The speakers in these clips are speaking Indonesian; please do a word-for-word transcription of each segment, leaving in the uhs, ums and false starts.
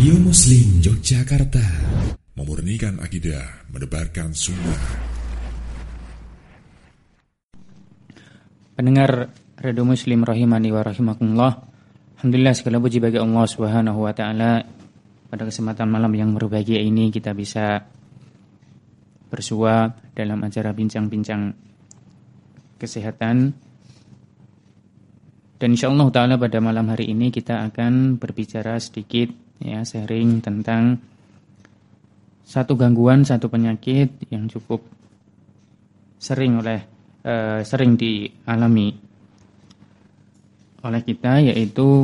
Radio Muslim Yogyakarta, memurnikan akidah, menebarkan sunnah. Pendengar Radio Muslim rahimani wa rahimakumullah. Alhamdulillah, segala puji bagi Allah Subhanahu wa taala. Pada kesempatan malam yang berbahagia ini kita bisa bersua dalam acara bincang-bincang kesehatan. Dan insyaallah taala pada malam hari ini kita akan berbicara sedikit, ya, sharing tentang satu gangguan, satu penyakit yang cukup sering oleh uh, sering dialami oleh kita, yaitu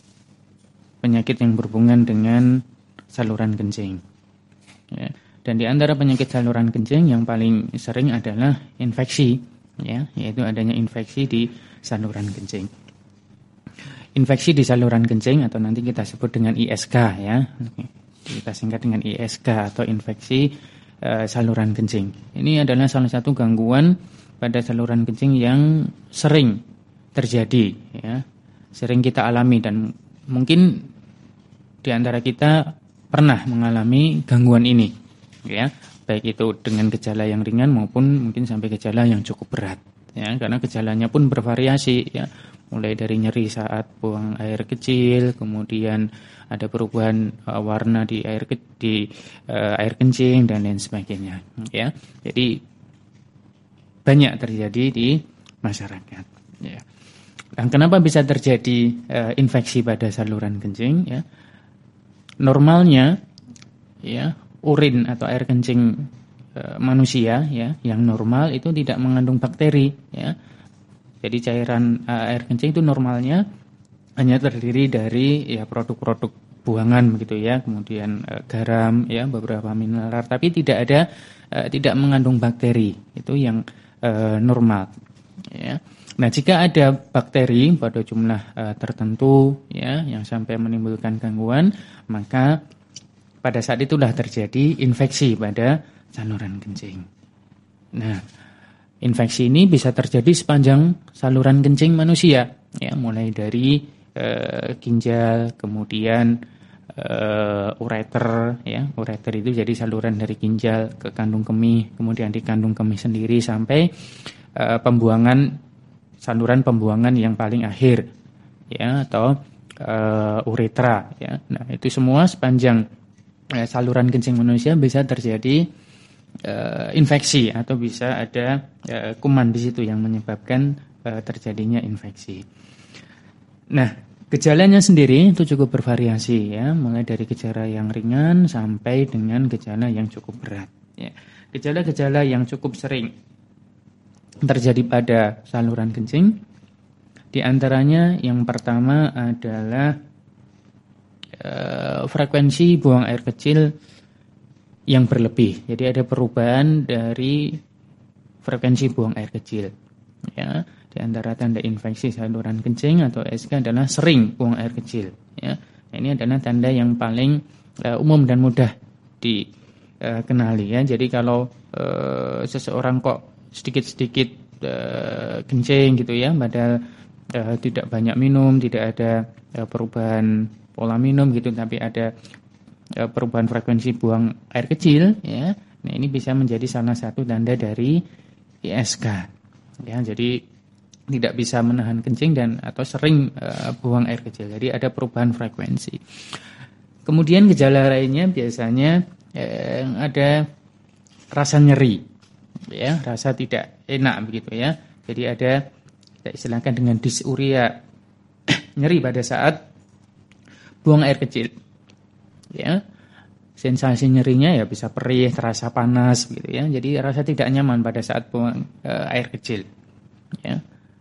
penyakit yang berhubungan dengan saluran kencing. Ya. Dan di antara penyakit saluran kencing yang paling sering adalah infeksi, ya, yaitu adanya infeksi di saluran kencing. Infeksi di saluran kencing atau nanti kita sebut dengan I S K, ya. Kita singkat dengan I S K atau infeksi uh, saluran kencing. Ini adalah salah satu gangguan pada saluran kencing yang sering terjadi, ya. Sering kita alami dan mungkin di antara kita pernah mengalami gangguan ini, ya. Baik itu dengan gejala yang ringan maupun mungkin sampai gejala yang cukup berat, ya. Karena gejalanya pun bervariasi, ya. Mulai dari nyeri saat buang air kecil, kemudian ada perubahan uh, warna di air ke, di uh, air kencing dan lain sebagainya, ya. Jadi banyak terjadi di masyarakat, ya. Dan kenapa bisa terjadi uh, infeksi pada saluran kencing, ya? Normalnya, ya, urin atau air kencing uh, manusia, ya, yang normal itu tidak mengandung bakteri, ya. Jadi cairan uh, air kencing itu normalnya hanya terdiri dari, ya, produk-produk buangan begitu, ya, kemudian uh, garam, ya, beberapa mineral, tapi tidak ada uh, tidak mengandung bakteri. Itu yang uh, normal, ya. Nah, jika ada bakteri pada jumlah uh, tertentu, ya, yang sampai menimbulkan gangguan, maka pada saat itulah terjadi infeksi pada saluran kencing. Nah, infeksi ini bisa terjadi sepanjang saluran kencing manusia, ya, mulai dari e, ginjal, kemudian e, ureter, ya, ureter itu jadi saluran dari ginjal ke kandung kemih, kemudian di kandung kemih sendiri sampai e, pembuangan saluran pembuangan yang paling akhir, ya, atau e, uretra, ya. Nah, itu semua sepanjang e, saluran kencing manusia bisa terjadi Uh, infeksi atau bisa ada uh, kuman di situ yang menyebabkan uh, terjadinya infeksi. Nah, gejalanya sendiri itu cukup bervariasi, ya, mulai dari gejala yang ringan sampai dengan gejala yang cukup berat, ya. Gejala-gejala yang cukup sering terjadi pada saluran kencing, di antaranya yang pertama adalah uh, frekuensi buang air kecil yang berlebih. Jadi ada perubahan dari frekuensi buang air kecil, ya. Di antara tanda infeksi saluran kencing atau I S K adalah sering buang air kecil, ya. Nah, ini adalah tanda yang paling uh, umum dan mudah dikenali, uh, ya. Jadi kalau uh, seseorang kok sedikit-sedikit uh, kencing gitu, ya, padahal uh, tidak banyak minum, tidak ada uh, perubahan pola minum gitu, tapi ada perubahan frekuensi buang air kecil, ya. Nah, ini bisa menjadi salah satu tanda dari I S K, ya. Jadi tidak bisa menahan kencing dan atau sering uh, buang air kecil. Jadi ada perubahan frekuensi. Kemudian gejala lainnya biasanya eh, ada rasa nyeri, ya, rasa tidak enak begitu, ya. Jadi ada, kita istilahkan dengan dysuria, nyeri pada saat buang air kecil, ya. Sensasi nyerinya ya bisa perih, terasa panas gitu, ya. Jadi rasa tidak nyaman pada saat buang e, air kecil, ya.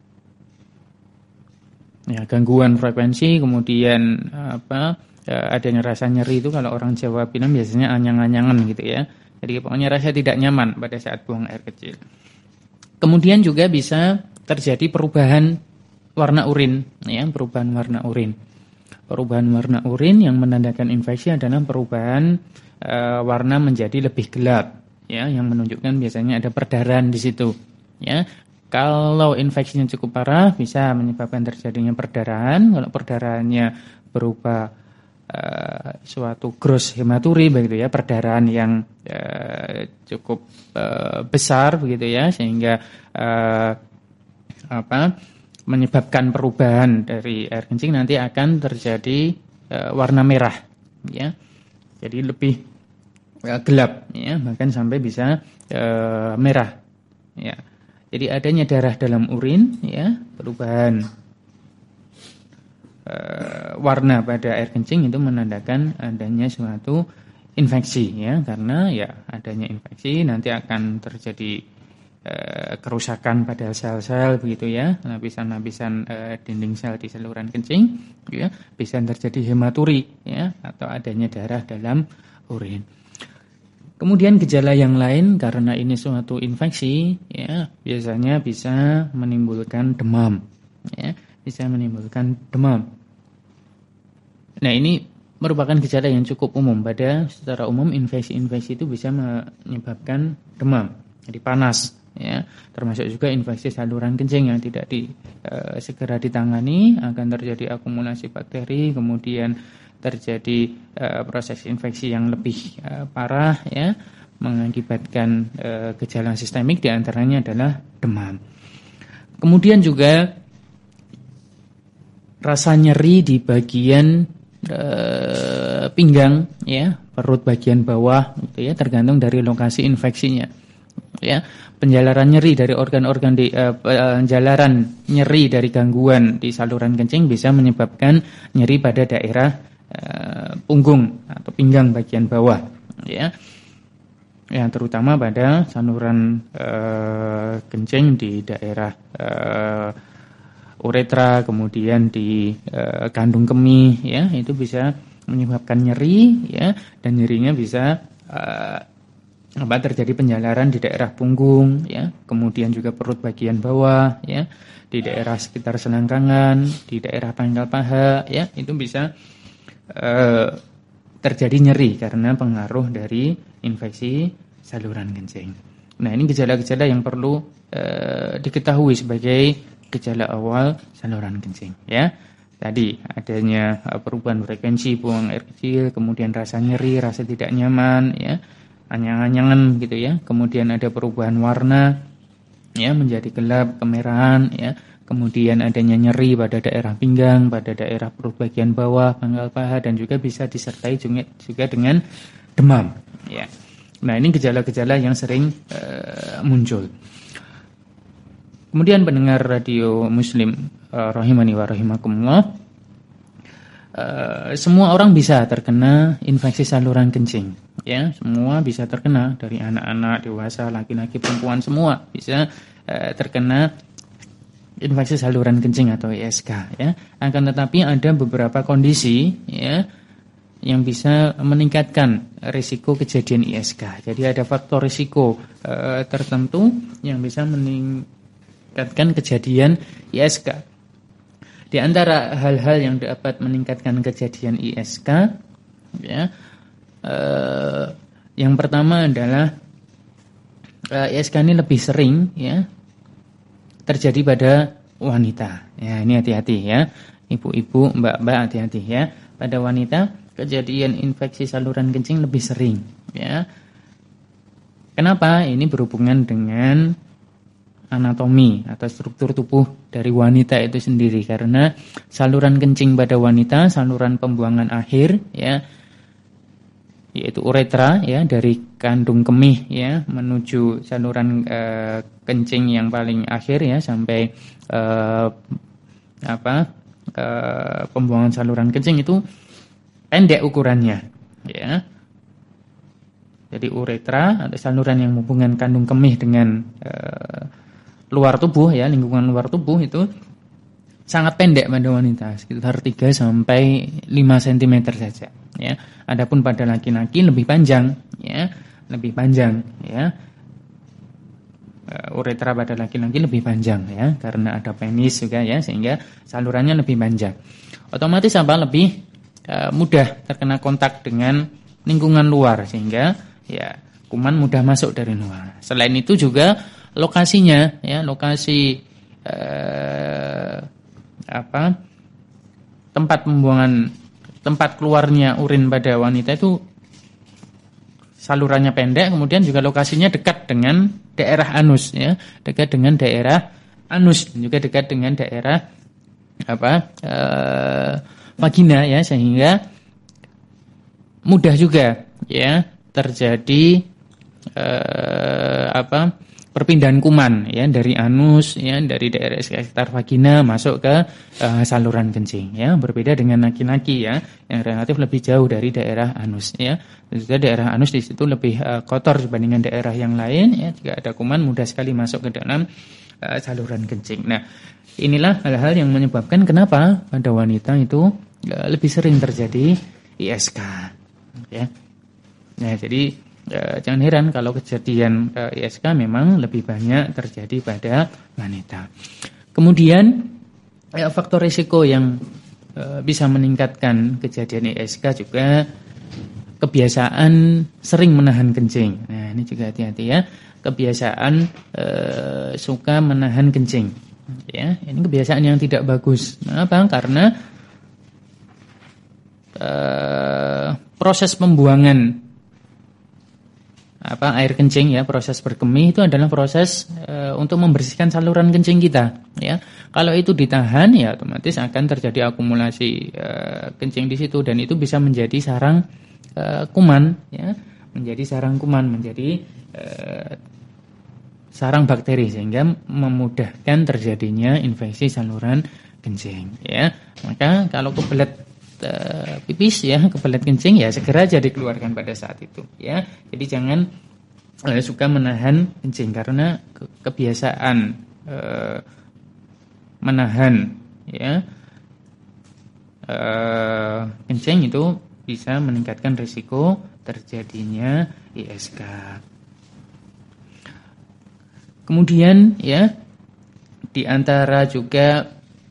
Ya, gangguan frekuensi, kemudian apa, e, adanya rasa nyeri itu kalau orang Jawa bilang biasanya anyang-anyangan gitu, ya. Jadi pokoknya rasa tidak nyaman pada saat buang air kecil. Kemudian juga bisa terjadi perubahan warna urin, ya, perubahan warna urin. Perubahan warna urin yang menandakan infeksi adalah perubahan e, warna menjadi lebih gelap, ya, yang menunjukkan biasanya ada perdarahan di situ, ya. Kalau infeksinya cukup parah bisa menyebabkan terjadinya perdarahan. Kalau perdarahannya berupa uh, suatu gross hematuri begitu ya, perdarahan yang uh, cukup uh, besar begitu ya, sehingga uh, apa menyebabkan perubahan dari air kencing nanti akan terjadi uh, warna merah ya. Jadi lebih uh, gelap ya, bahkan sampai bisa uh, merah ya. Jadi adanya darah dalam urin ya, perubahan e, warna pada air kencing itu menandakan adanya suatu infeksi ya, karena ya adanya infeksi nanti akan terjadi e, kerusakan pada sel-sel begitu ya, lapisan-lapisan e, dinding sel di saluran kencing ya, bisa terjadi hematuri ya, atau adanya darah dalam urin. Kemudian gejala yang lain karena ini suatu infeksi ya, biasanya bisa menimbulkan demam ya, bisa menimbulkan demam. Nah, ini merupakan gejala yang cukup umum. Pada secara umum infeksi-infeksi itu bisa menyebabkan demam, jadi panas ya, termasuk juga infeksi saluran kencing yang tidak di, e, segera ditangani akan terjadi akumulasi bakteri, kemudian terjadi uh, proses infeksi yang lebih uh, parah ya, mengakibatkan uh, gejala sistemik, diantaranya adalah demam. Kemudian juga rasa nyeri di bagian uh, pinggang ya, perut bagian bawah gitu ya, tergantung dari lokasi infeksinya ya. Penjalaran nyeri dari organ-organ di uh, penjalaran nyeri dari gangguan di saluran kencing bisa menyebabkan nyeri pada daerah Uh, punggung atau pinggang bagian bawah ya, ya terutama pada saluran uh, kencing di daerah uh, uretra, kemudian di uh, kandung kemih ya, itu bisa menyebabkan nyeri ya, dan nyerinya bisa uh, apa terjadi penjalaran di daerah punggung ya, kemudian juga perut bagian bawah ya, di daerah sekitar selangkangan, di daerah pangkal paha ya, itu bisa Uh, terjadi nyeri karena pengaruh dari infeksi saluran kencing. Nah, ini gejala-gejala yang perlu uh, diketahui sebagai gejala awal saluran kencing ya. Tadi adanya uh, perubahan frekuensi buang air kecil, kemudian rasa nyeri, rasa tidak nyaman ya, anyang-anyangan gitu ya. Kemudian ada perubahan warna ya, menjadi gelap, kemerahan ya. Kemudian adanya nyeri pada daerah pinggang, pada daerah perut bagian bawah, pangkal paha, dan juga bisa disertai juga dengan demam. Ya. Nah, ini gejala-gejala yang sering uh, muncul. Kemudian pendengar radio Muslim uh, rahimani wa rahimakumullah, uh, semua orang bisa terkena infeksi saluran kencing. Ya, semua bisa terkena, dari anak-anak, dewasa, laki-laki, perempuan, semua bisa uh, terkena infeksi saluran kencing atau I S K ya. Akan tetapi ada beberapa kondisi ya yang bisa meningkatkan risiko kejadian I S K. Jadi ada faktor risiko e, tertentu yang bisa meningkatkan kejadian I S K. Di antara hal-hal yang dapat meningkatkan kejadian I S K ya, e, yang pertama adalah e, I S K ini lebih sering ya terjadi pada wanita. Ya, ini hati-hati ya. Ibu-ibu, mbak-mbak, hati-hati ya. Pada wanita kejadian infeksi saluran kencing lebih sering ya. Kenapa? Ini berhubungan dengan anatomi atau struktur tubuh dari wanita itu sendiri, karena saluran kencing pada wanita, saluran pembuangan akhir ya, yaitu uretra ya, dari kandung kemih ya menuju saluran e, kencing yang paling akhir ya, sampai e, apa e, pembuangan saluran kencing itu pendek ukurannya ya. Jadi uretra atau saluran yang menghubungkan kandung kemih dengan e, luar tubuh ya, lingkungan luar tubuh itu sangat pendek pada wanita, sekitar tiga sampai lima sentimeter saja ya. Adapun pada laki-laki lebih panjang ya, lebih panjang ya. Uh, uretra pada laki-laki lebih panjang ya, karena ada penis juga ya, sehingga salurannya lebih panjang. Otomatis apa? Lebih uh, mudah terkena kontak dengan lingkungan luar, sehingga ya kuman mudah masuk dari luar. Selain itu juga lokasinya ya, lokasi uh, apa tempat pembuangan tempat keluarnya urin pada wanita itu salurannya pendek, kemudian juga lokasinya dekat dengan daerah anus, ya, dekat dengan daerah anus, juga dekat dengan daerah apa eh, vagina, ya, sehingga mudah juga, ya, terjadi eh, apa perpindahan kuman, ya, dari anus, ya, dari daerah sekitar vagina masuk ke uh, saluran kencing, ya. Berbeda dengan laki-laki, ya, yang relatif lebih jauh dari daerah anus, ya. Dan juga daerah anus di situ lebih uh, kotor dibandingkan daerah yang lain, ya. Jika ada kuman mudah sekali masuk ke dalam uh, saluran kencing. Nah, inilah hal-hal yang menyebabkan kenapa pada wanita itu uh, lebih sering terjadi I S K, ya. Nah, jadi Ya, jangan heran kalau kejadian uh, I S K memang lebih banyak terjadi pada wanita. Kemudian ya, faktor risiko yang uh, bisa meningkatkan kejadian I S K juga kebiasaan sering menahan kencing. Nah, ini juga hati-hati, ya. Kebiasaan uh, suka menahan kencing. Ya, ini kebiasaan yang tidak bagus. Kenapa? Karena uh, proses pembuangan apa air kencing, ya, proses berkemih itu adalah proses e, untuk membersihkan saluran kencing kita, ya. Kalau itu ditahan, ya, otomatis akan terjadi akumulasi e, kencing di situ, dan itu bisa menjadi sarang e, kuman, ya, menjadi sarang kuman, menjadi e, sarang bakteri, sehingga memudahkan terjadinya infeksi saluran kencing, ya. Maka kalau kebelet uh, pipis, ya, kebelet kencing, ya, segera aja dikeluarkan pada saat itu, ya. Jadi jangan uh, suka menahan kencing, karena ke kebiasaan uh, menahan, ya, uh, kencing itu bisa meningkatkan risiko terjadinya I S K. Kemudian, ya, di antara juga,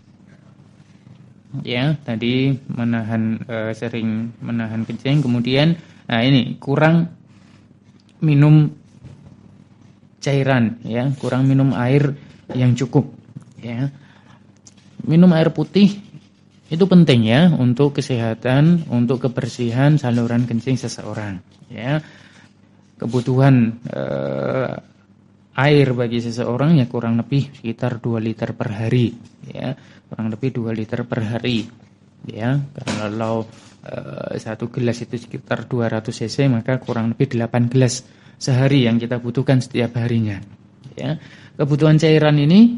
ya, tadi menahan e, sering menahan kencing, kemudian nah ini kurang minum cairan, ya, kurang minum air yang cukup, ya. Minum air putih itu penting, ya, untuk kesehatan, untuk kebersihan saluran kencing seseorang, ya. Kebutuhan e, air bagi seseorang, ya, kurang lebih sekitar dua liter per hari, ya, kurang lebih dua liter per hari, ya. Kalau e, satu gelas itu sekitar dua ratus cc, maka kurang lebih delapan gelas sehari yang kita butuhkan setiap harinya, ya. Kebutuhan cairan ini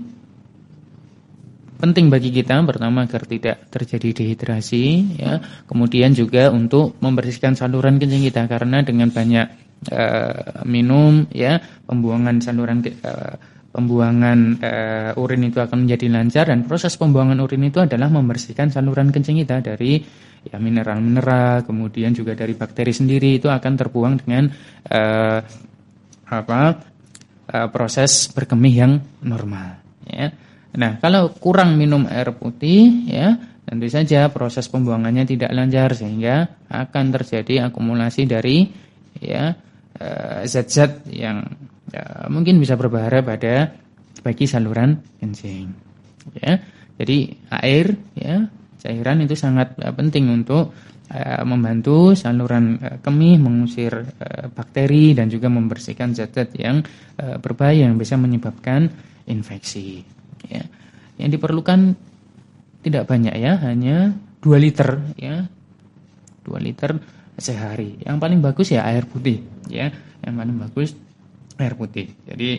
penting bagi kita, pertama agar tidak terjadi dehidrasi, ya, kemudian juga untuk membersihkan saluran kencing kita, karena dengan banyak Uh, minum, ya, pembuangan saluran uh, pembuangan uh, urin itu akan menjadi lancar, dan proses pembuangan urin itu adalah membersihkan saluran kencing kita dari, ya, mineral-mineral, kemudian juga dari bakteri sendiri, itu akan terbuang dengan uh, apa uh, proses berkemih yang normal, ya. Nah, kalau kurang minum air putih, ya, tentu saja proses pembuangannya tidak lancar, sehingga akan terjadi akumulasi dari, ya, zat-zat yang, ya, mungkin bisa berbahaya pada bagi saluran kencing, ya. Jadi air, ya, cairan itu sangat uh, penting untuk uh, membantu saluran uh, kemih, mengusir uh, bakteri, dan juga membersihkan zat-zat yang uh, berbahaya yang bisa menyebabkan infeksi, ya. Yang diperlukan tidak banyak, ya, hanya dua liter, ya, dua liter sehari. Yang paling bagus, ya, air putih, ya, yang paling bagus air putih. Jadi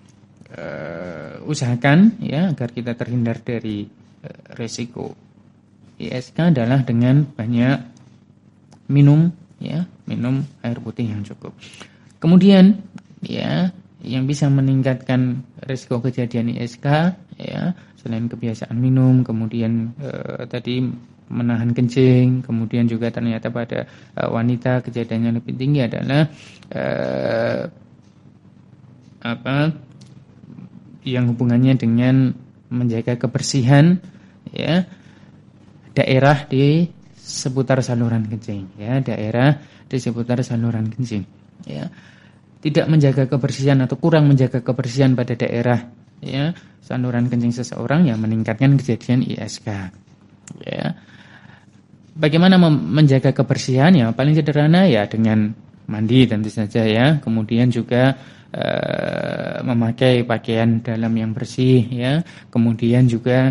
uh, usahakan, ya, agar kita terhindar dari uh, resiko I S K adalah dengan banyak minum, ya, minum air putih yang cukup. Kemudian, ya, yang bisa meningkatkan resiko kejadian I S K, ya, selain kebiasaan minum, kemudian uh, tadi menahan kencing, kemudian juga ternyata pada uh, wanita kejadiannya lebih tinggi adalah uh, apa yang hubungannya dengan menjaga kebersihan, ya, daerah di seputar saluran kencing, ya, daerah di seputar saluran kencing, ya. Tidak menjaga kebersihan atau kurang menjaga kebersihan pada daerah, ya, saluran kencing seseorang yang meningkatkan kejadian I S K, ya. bagaimana menjaga kebersihan? Ya paling sederhana ya dengan mandi tentu saja ya. Kemudian juga uh, memakai pakaian dalam yang bersih ya. Kemudian juga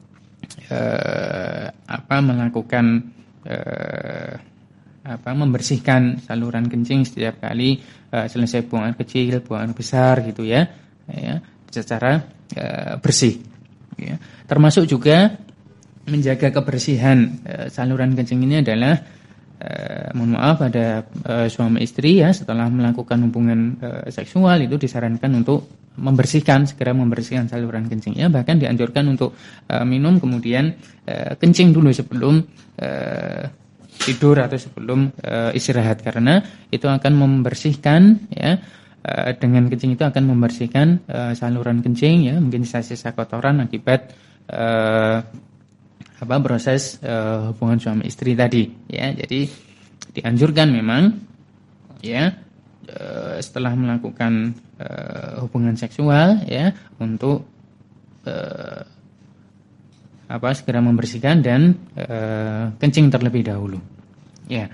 uh, apa melakukan uh, apa membersihkan saluran kencing setiap kali uh, selesai buang air kecil, buang air besar gitu ya. Ya, secara uh, bersih ya. Termasuk juga menjaga kebersihan uh, saluran kencing ini adalah Uh, mohon maaf ada uh, suami istri ya setelah melakukan hubungan uh, seksual itu disarankan untuk membersihkan segera membersihkan saluran kencingnya, bahkan dianjurkan untuk uh, minum kemudian uh, kencing dulu sebelum uh, tidur atau sebelum uh, istirahat, karena itu akan membersihkan ya uh, dengan kencing itu akan membersihkan uh, saluran kencing ya, mungkin sisa-sisa kotoran akibat uh, apa proses uh, hubungan suami istri tadi ya. Jadi dianjurkan memang ya uh, setelah melakukan uh, hubungan seksual ya untuk uh, apa segera membersihkan dan uh, kencing terlebih dahulu ya.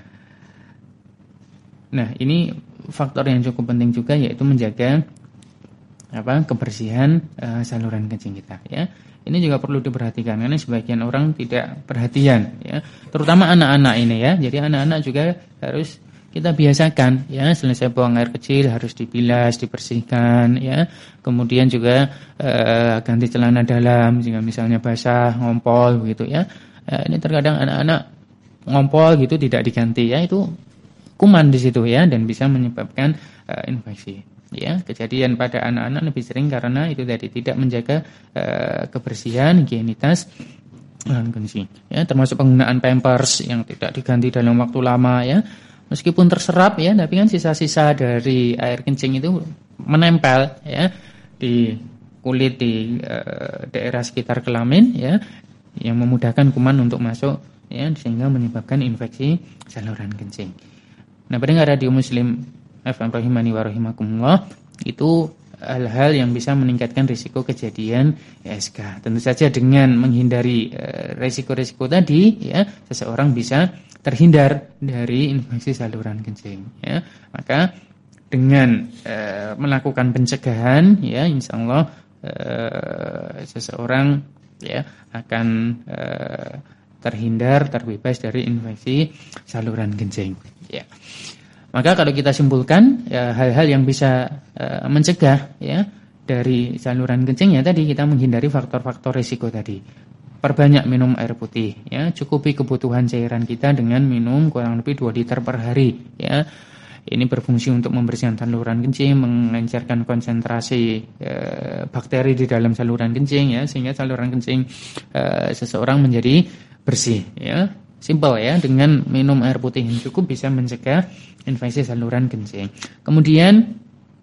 Nah, ini faktor yang cukup penting juga, yaitu menjaga apa kebersihan uh, saluran kencing kita ya. Ini juga perlu diperhatikan karena sebagian orang tidak perhatian ya, terutama anak-anak ini ya. Jadi anak-anak juga harus kita biasakan ya, selesai buang air kecil harus dibilas, dibersihkan ya. Kemudian juga eh, ganti celana dalam jika misalnya basah, ngompol begitu ya. Eh, ini terkadang anak-anak ngompol gitu tidak diganti ya, itu kuman di situ ya dan bisa menyebabkan eh, infeksi. Ya, kejadian pada anak-anak lebih sering karena itu tadi tidak menjaga uh, kebersihan, higienitas saluran kencing. Ya, termasuk penggunaan pampers yang tidak diganti dalam waktu lama ya. Meskipun terserap ya, tapi kan sisa-sisa dari air kencing itu menempel ya di kulit di uh, daerah sekitar kelamin ya, yang memudahkan kuman untuk masuk ya, sehingga menyebabkan infeksi saluran kencing. Nah, pendengar radio Muslim F M rahimani wa rahimakumullah, itu hal-hal yang bisa meningkatkan risiko kejadian I S K. Tentu saja dengan menghindari e, risiko-risiko tadi ya, seseorang bisa terhindar dari infeksi saluran kencing ya. Maka dengan e, melakukan pencegahan ya, insyaallah e, seseorang ya akan e, terhindar, terbebas dari infeksi saluran kencing ya. Maka kalau kita simpulkan ya, hal-hal yang bisa uh, mencegah ya dari saluran kencing ya tadi, kita menghindari faktor-faktor risiko tadi. Perbanyak minum air putih ya, cukupi kebutuhan cairan kita dengan minum kurang lebih dua liter per hari ya. Ini berfungsi untuk membersihkan saluran kencing, mengencerkan konsentrasi uh, bakteri di dalam saluran kencing ya, sehingga saluran kencing uh, seseorang menjadi bersih ya. Simpel ya, dengan minum air putih yang cukup bisa mencegah infeksi saluran kencing. Kemudian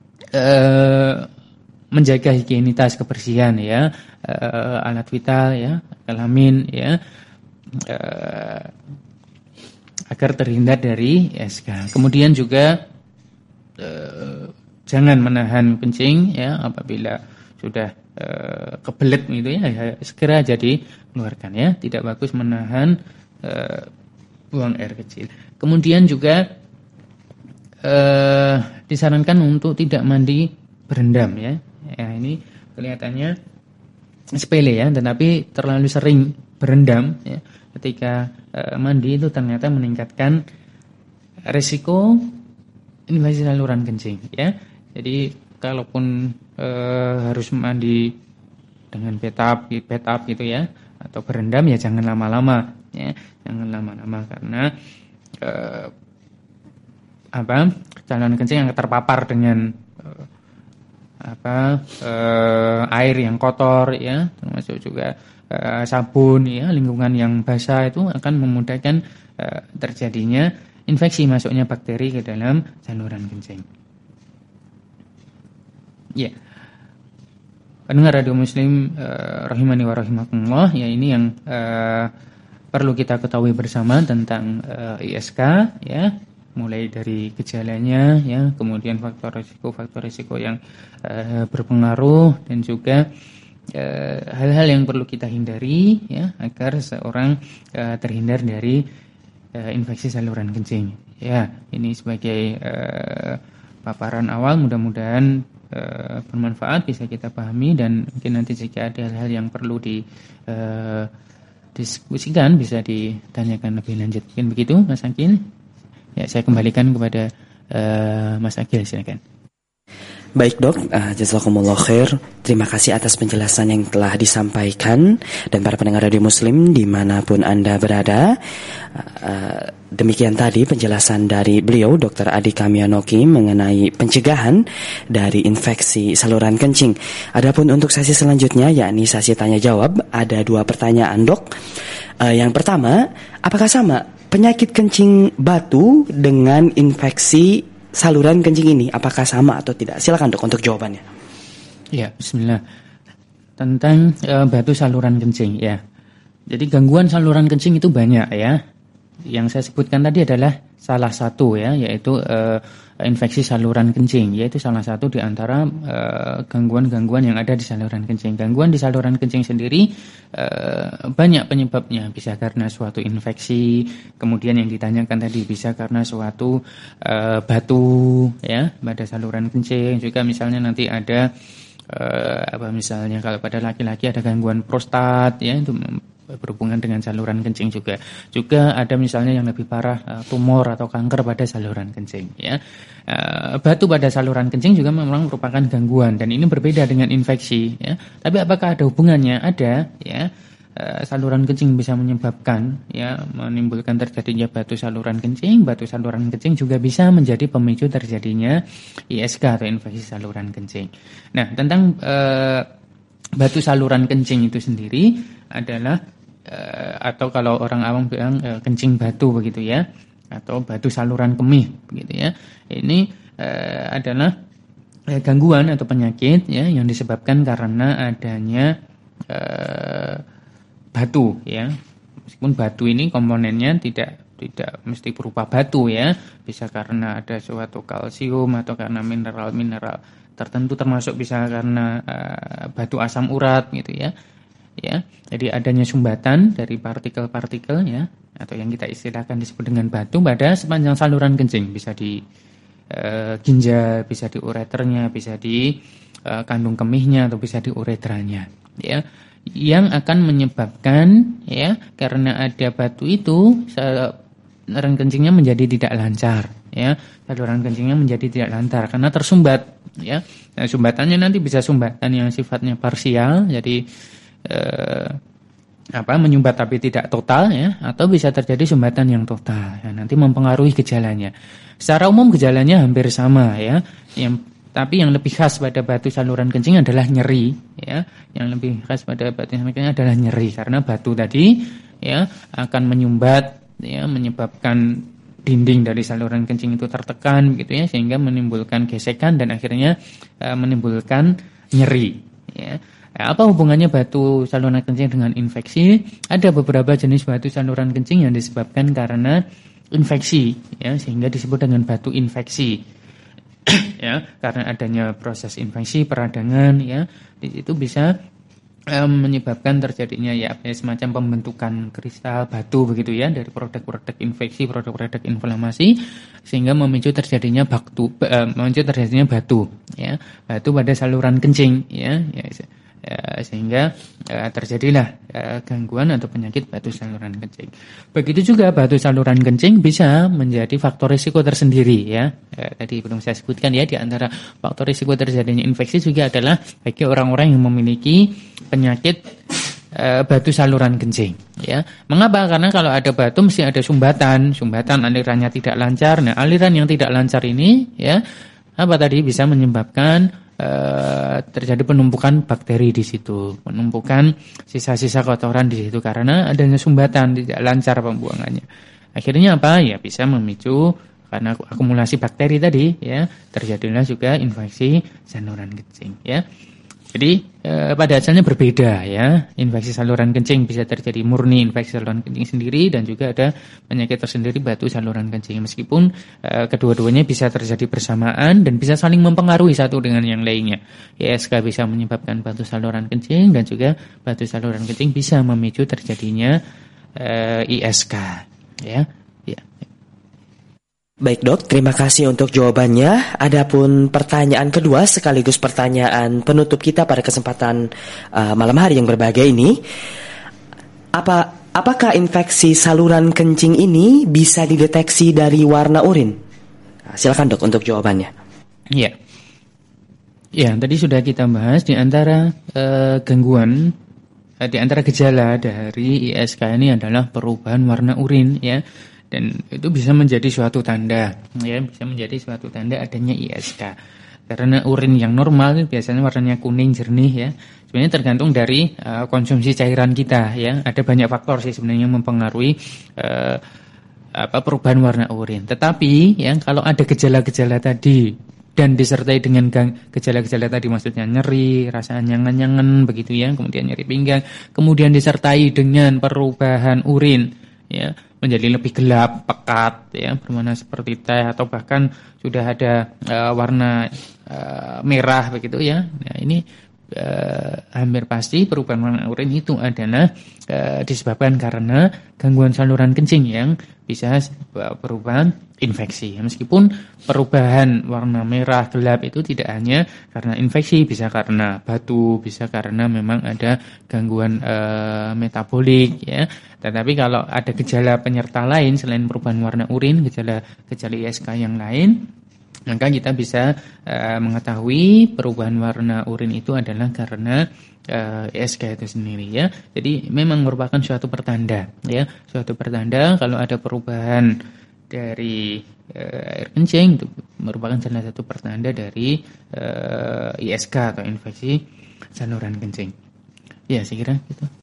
eh, menjaga higienitas kebersihan ya, eh, alat vital ya, kelamin ya, eh, agar terhindar dari I S K. Kemudian juga eh, jangan menahan kencing ya, apabila sudah eh, kebelet gitu ya, ya segera jadi keluarkan ya. Tidak bagus menahan Uh, buang air kecil. Kemudian juga uh, disarankan untuk tidak mandi berendam ya. Ya ini kelihatannya sepele ya, tetapi terlalu sering berendam ya, ketika uh, mandi itu ternyata meningkatkan risiko infeksi saluran kencing ya. Jadi kalaupun uh, harus mandi dengan bathtub, bathtub gitu ya, atau berendam ya jangan lama-lama ya, jangan lama-lama karena eh, apa saluran kencing yang terpapar dengan eh, apa eh, air yang kotor ya, termasuk juga eh, sabun ya, lingkungan yang basah itu akan memudahkan eh, terjadinya infeksi, masuknya bakteri ke dalam saluran kencing. Ya. Pendengar radio Muslim eh, rahimani wa rahimakumullah, ya ini yang eh, perlu kita ketahui bersama tentang uh, I S K ya, mulai dari gejalanya ya, kemudian faktor risiko-faktor risiko yang uh, berpengaruh, dan juga uh, hal-hal yang perlu kita hindari ya agar seorang uh, terhindar dari uh, infeksi saluran kencing. Ya, ini sebagai uh, paparan awal, mudah-mudahan uh, bermanfaat, bisa kita pahami, dan mungkin nanti jika ada hal-hal yang perlu di uh, diskusikan bisa ditanyakan lebih lanjut. Mungkin begitu, Mas Akil. Ya, saya kembalikan kepada uh, Mas Akil, silakan. Baik dok, uh, jazakumullah khair. Terima kasih atas penjelasan yang telah disampaikan. Dan para pendengar Radio Muslim dimanapun Anda berada, uh, demikian tadi penjelasan dari beliau Doktor Adi Kamyanoki mengenai pencegahan dari infeksi saluran kencing. Adapun untuk sesi selanjutnya, yakni sesi tanya jawab, ada dua pertanyaan dok. uh, Yang pertama, apakah sama penyakit kencing batu dengan infeksi saluran kencing ini, apakah sama atau tidak? Silakan dok untuk jawabannya. Ya, bismillah. Tentang uh, batu saluran kencing, ya. Jadi gangguan saluran kencing itu banyak, ya. Yang saya sebutkan tadi adalah salah satu, ya, yaitu uh, infeksi saluran kencing, yaitu salah satu di antara uh, gangguan-gangguan yang ada di saluran kencing. Gangguan di saluran kencing sendiri uh, banyak penyebabnya, bisa karena suatu infeksi, kemudian yang ditanyakan tadi bisa karena suatu uh, batu, ya, pada saluran kencing. Juga misalnya nanti ada uh, apa misalnya kalau pada laki-laki ada gangguan prostat, ya, itu berhubungan dengan saluran kencing juga. Juga ada misalnya yang lebih parah, uh, tumor atau kanker pada saluran kencing, ya. Uh, batu pada saluran kencing juga memang merupakan gangguan, dan ini berbeda dengan infeksi, ya. Tapi apakah ada hubungannya? Ada, ya. Uh, saluran kencing bisa menyebabkan, ya, menimbulkan terjadinya batu saluran kencing. Batu saluran kencing juga bisa menjadi pemicu terjadinya I S K atau infeksi saluran kencing. Nah, tentang uh, batu saluran kencing itu sendiri adalah Uh, atau kalau orang awam bilang uh, kencing batu begitu, ya, atau batu saluran kemih begitu, ya. Ini uh, adalah uh, gangguan atau penyakit, ya, yang disebabkan karena adanya uh, batu, ya. Meskipun batu ini komponennya tidak tidak mesti berupa batu, ya. Bisa karena ada suatu kalsium atau karena mineral-mineral tertentu, termasuk bisa karena uh, batu asam urat gitu, ya. Ya, jadi adanya sumbatan dari partikel-partikel, ya, atau yang kita istilahkan disebut dengan batu pada sepanjang saluran kencing, bisa di uh, ginjal, bisa di ureternya, bisa di uh, kandung kemihnya, atau bisa di uretranya, ya, yang akan menyebabkan, ya, karena ada batu itu saluran kencingnya menjadi tidak lancar, ya, saluran kencingnya menjadi tidak lancar karena tersumbat, ya. Nah, sumbatannya nanti bisa sumbatan yang sifatnya parsial, jadi Eh, apa menyumbat tapi tidak total, ya, atau bisa terjadi sumbatan yang total, ya, nanti mempengaruhi gejalanya. Secara umum gejalanya hampir sama, ya, yang tapi yang lebih khas pada batu saluran kencing adalah nyeri, ya, yang lebih khas pada batu saluran kencing adalah nyeri karena batu tadi, ya, akan menyumbat, ya, menyebabkan dinding dari saluran kencing itu tertekan gitu, ya, sehingga menimbulkan gesekan dan akhirnya uh, menimbulkan nyeri, ya. Apa hubungannya batu saluran kencing dengan infeksi? Ada beberapa jenis batu saluran kencing yang disebabkan karena infeksi, ya, sehingga disebut dengan batu infeksi. Ya, karena adanya proses infeksi peradangan, ya, di situ bisa um, menyebabkan terjadinya, ya, semacam pembentukan kristal batu begitu, ya, dari produk-produk infeksi, produk-produk inflamasi, sehingga memicu terjadinya batu, uh, memicu terjadinya batu, ya, batu pada saluran kencing, ya, ya. Ya, sehingga ya, terjadilah ya, gangguan atau penyakit batu saluran kencing. Begitu juga batu saluran kencing bisa menjadi faktor risiko tersendiri, ya. Ya, tadi belum saya sebutkan, ya, di antara faktor risiko terjadinya infeksi juga adalah bagi orang-orang yang memiliki penyakit e, batu saluran kencing, ya. Mengapa? Karena kalau ada batu mesti ada sumbatan, sumbatan alirannya tidak lancar. Nah, aliran yang tidak lancar ini, ya, apa tadi bisa menyebabkan Uh, terjadi penumpukan bakteri di situ, penumpukan sisa-sisa kotoran di situ karena adanya sumbatan, tidak lancar pembuangannya. Akhirnya apa? Ya bisa memicu karena akumulasi bakteri tadi, ya, terjadilah juga infeksi saluran kencing, ya. Jadi e, pada asalnya berbeda, ya. Infeksi saluran kencing bisa terjadi murni infeksi saluran kencing sendiri, dan juga ada penyakit tersendiri batu saluran kencing. Meskipun e, kedua-duanya bisa terjadi bersamaan dan bisa saling mempengaruhi satu dengan yang lainnya. I S K bisa menyebabkan batu saluran kencing, dan juga batu saluran kencing bisa memicu terjadinya e, I S K, ya. Baik dok, terima kasih untuk jawabannya. Adapun pertanyaan kedua sekaligus pertanyaan penutup kita pada kesempatan uh, malam hari yang berbahagia ini, apa apakah infeksi saluran kencing ini bisa dideteksi dari warna urin? Nah, silakan dok untuk jawabannya. Iya, ya tadi sudah kita bahas di antara uh, gangguan, uh, di antara gejala dari I S K ini adalah perubahan warna urin, ya. Dan itu bisa menjadi suatu tanda, ya, bisa menjadi suatu tanda adanya I S K. Karena urin yang normal biasanya warnanya kuning jernih, ya. Sebenarnya tergantung dari uh, konsumsi cairan kita, ya. Ada banyak faktor sih sebenarnya yang mempengaruhi uh, apa perubahan warna urin. Tetapi, ya, kalau ada gejala-gejala tadi dan disertai dengan gejala-gejala tadi, maksudnya nyeri, rasa anyangan-anyangan begitu, ya, kemudian nyeri pinggang, kemudian disertai dengan perubahan urin, ya, menjadi lebih gelap, pekat, ya, berwarna seperti teh atau bahkan sudah ada uh, warna uh, merah begitu, ya. Nah, ini uh, hampir pasti perubahan warna urin itu adalah uh, disebabkan karena gangguan saluran kencing yang bisa perubahan infeksi. Meskipun perubahan warna merah gelap itu tidak hanya karena infeksi, bisa karena batu, bisa karena memang ada gangguan e, metabolik, ya. Tetapi kalau ada gejala penyerta lain selain perubahan warna urin, gejala-gejala I S K yang lain, maka kita bisa e, mengetahui perubahan warna urin itu adalah karena I S K itu sendiri, ya. Jadi memang merupakan suatu pertanda, ya, suatu pertanda kalau ada perubahan dari uh, air kencing, itu merupakan salah satu pertanda dari uh, I S K atau infeksi saluran kencing. Ya, saya kira gitu.